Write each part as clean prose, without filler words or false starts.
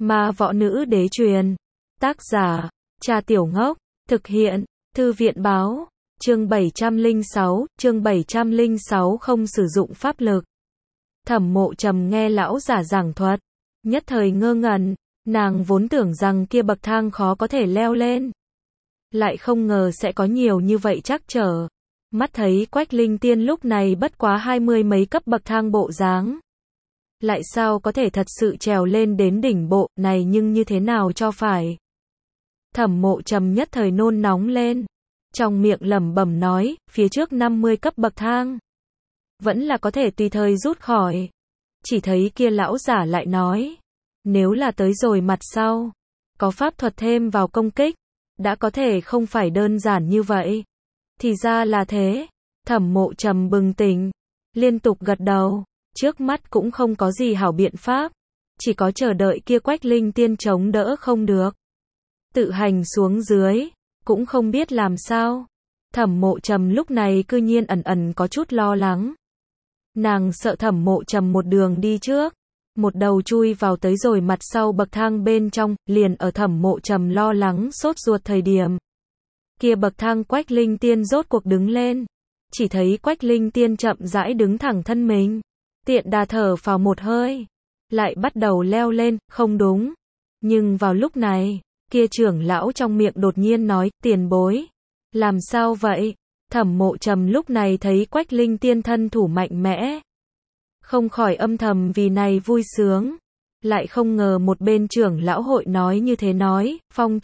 Ma võ nữ đế truyền. Tác giả, Trà Tiểu Ngốc. Thực hiện, Thư viện báo. Chương 706 không sử dụng pháp lực. Thẩm Mộ Trầm nghe lão giả giảng thuật, nhất thời ngơ ngẩn, nàng vốn tưởng rằng kia bậc thang khó có thể leo lên. Lại không ngờ sẽ có nhiều như vậy trắc trở. Mắt thấy Quách Linh Tiên lúc này bất quá 20 mấy cấp bậc thang bộ dáng. Lại sao có thể thật sự trèo lên đến đỉnh bộ này, nhưng như thế nào cho phải. Thẩm Mộ Trầm nhất thời nôn nóng lên. Trong miệng lẩm bẩm nói, phía trước 50 cấp bậc thang. Vẫn là có thể tùy thời rút khỏi. Chỉ thấy kia lão giả lại nói. Nếu là tới rồi mặt sau. Có pháp thuật thêm vào công kích. Đã có thể không phải đơn giản như vậy. Thì ra là thế. Thẩm Mộ Trầm bừng tỉnh. Liên tục gật đầu. Trước mắt cũng không có gì hảo biện pháp. Chỉ có chờ đợi kia Quách Linh Tiên chống đỡ không được. Tự hành xuống dưới. Cũng không biết làm sao. Thẩm Mộ Trầm lúc này cư nhiên ẩn có chút lo lắng. Nàng sợ Thẩm Mộ Trầm một đường đi trước. Một đầu chui vào tới rồi mặt sau bậc thang bên trong, liền ở Thẩm Mộ Trầm lo lắng sốt ruột thời điểm. Kia bậc thang Quách Linh Tiên rốt cuộc đứng lên. Chỉ thấy Quách Linh Tiên chậm rãi đứng thẳng thân mình. Tiện đà thở phào một hơi. Lại bắt đầu leo lên, không đúng. Nhưng vào lúc này, kia trưởng lão trong miệng đột nhiên nói, tiền bối. Làm sao vậy? Thẩm Mộ Trầm lúc này thấy Quách Linh Tiên thân thủ mạnh mẽ. Không khỏi âm thầm vì này vui sướng. Lại không ngờ một bên trưởng lão hội nói như thế nói, phong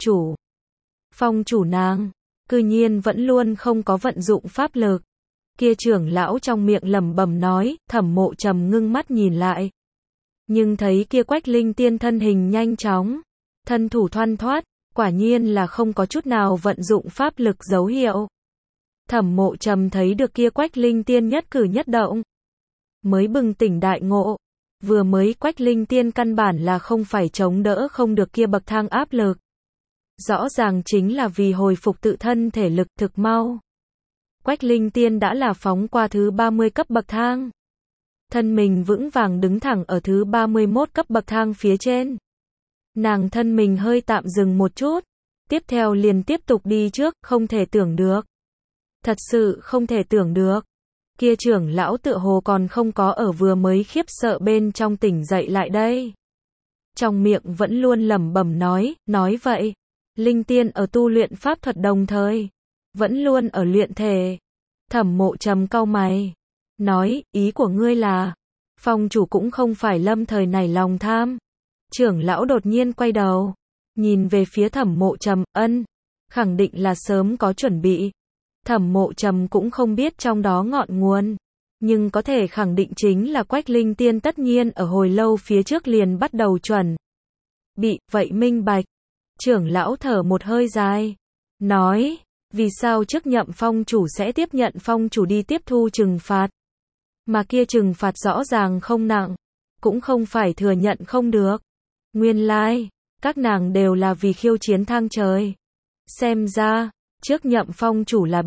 chủ nàng, cư nhiên vẫn luôn không có vận dụng pháp lực. Kia trưởng lão trong miệng lẩm bẩm nói, Thẩm Mộ Trầm ngưng mắt nhìn lại. Nhưng thấy kia Quách Linh Tiên thân hình nhanh chóng, thân thủ thoăn thoắt, quả nhiên là không có chút nào vận dụng pháp lực dấu hiệu. Thẩm Mộ Trầm thấy được kia Quách Linh Tiên nhất cử nhất động. Mới bừng tỉnh đại ngộ. Vừa mới Quách Linh Tiên căn bản là không phải chống đỡ không được kia bậc thang áp lực. Rõ ràng chính là vì hồi phục tự thân thể lực thực mau. Quách Linh Tiên đã là phóng qua thứ 30 cấp bậc thang. Thân mình vững vàng đứng thẳng ở thứ 31 cấp bậc thang phía trên. Nàng thân mình hơi tạm dừng một chút. Tiếp theo liền tiếp tục đi trước, không thể tưởng được. Thật sự không thể tưởng được. Kia trưởng lão tựa hồ còn không có ở vừa mới khiếp sợ bên trong tỉnh dậy lại đây. Trong miệng vẫn luôn lẩm bẩm nói vậy. Linh Tiên ở tu luyện pháp thuật đồng thời. Vẫn luôn ở luyện thể. Thẩm Mộ Trầm cau mày. Nói, ý của ngươi là. Phong chủ cũng không phải lâm thời này lòng tham. Trưởng lão đột nhiên quay đầu. Nhìn về phía Thẩm Mộ Trầm, khẳng định là sớm có chuẩn bị. Thẩm Mộ Trầm cũng không biết trong đó ngọn nguồn. Nhưng có thể khẳng định chính là Quách Linh Tiên tất nhiên ở hồi lâu phía trước liền bắt đầu chuẩn bị, vậy minh bạch. Trưởng lão thở một hơi dài. Nói, vì sao trước nhậm phong chủ sẽ tiếp nhận phong chủ đi tiếp thu trừng phạt. Mà kia trừng phạt rõ ràng không nặng. Cũng không phải thừa nhận không được. Nguyên lai, các nàng đều là vì khiêu chiến thang trời. Xem ra, trước nhậm phong chủ là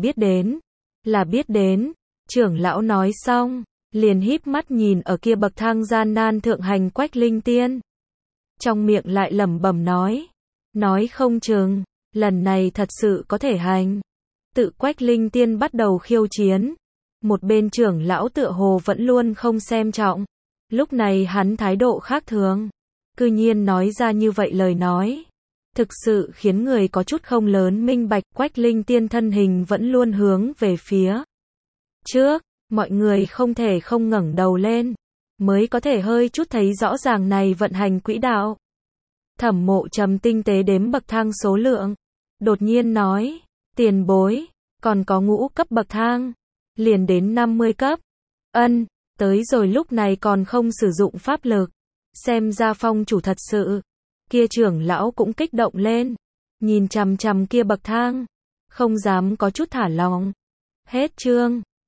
biết đến. Trưởng lão nói xong, liền híp mắt nhìn ở kia bậc thang gian nan thượng hành Quách Linh Tiên. Trong miệng lại lẩm bẩm nói không chừng, lần này thật sự có thể hành. Tự Quách Linh Tiên bắt đầu khiêu chiến. Một bên trưởng lão tựa hồ vẫn luôn không xem trọng. Lúc này hắn thái độ khác thường. Cư nhiên nói ra như vậy lời nói. Thực sự khiến người có chút không lớn minh bạch. Quách Linh Tiên thân hình vẫn luôn hướng về phía trước. Mọi người không thể không ngẩng đầu lên. Mới có thể hơi chút thấy rõ ràng này vận hành quỹ đạo. Thẩm Mộ Trầm tinh tế đếm bậc thang số lượng. Đột nhiên nói. Tiền bối. Còn có ngũ cấp bậc thang. Liền đến 50 cấp. Tới rồi lúc này còn không sử dụng pháp lực. Xem ra phong chủ thật sự. Kia trưởng lão cũng kích động lên. Nhìn chằm chằm kia bậc thang. Không dám có chút thả lỏng. Hết chương.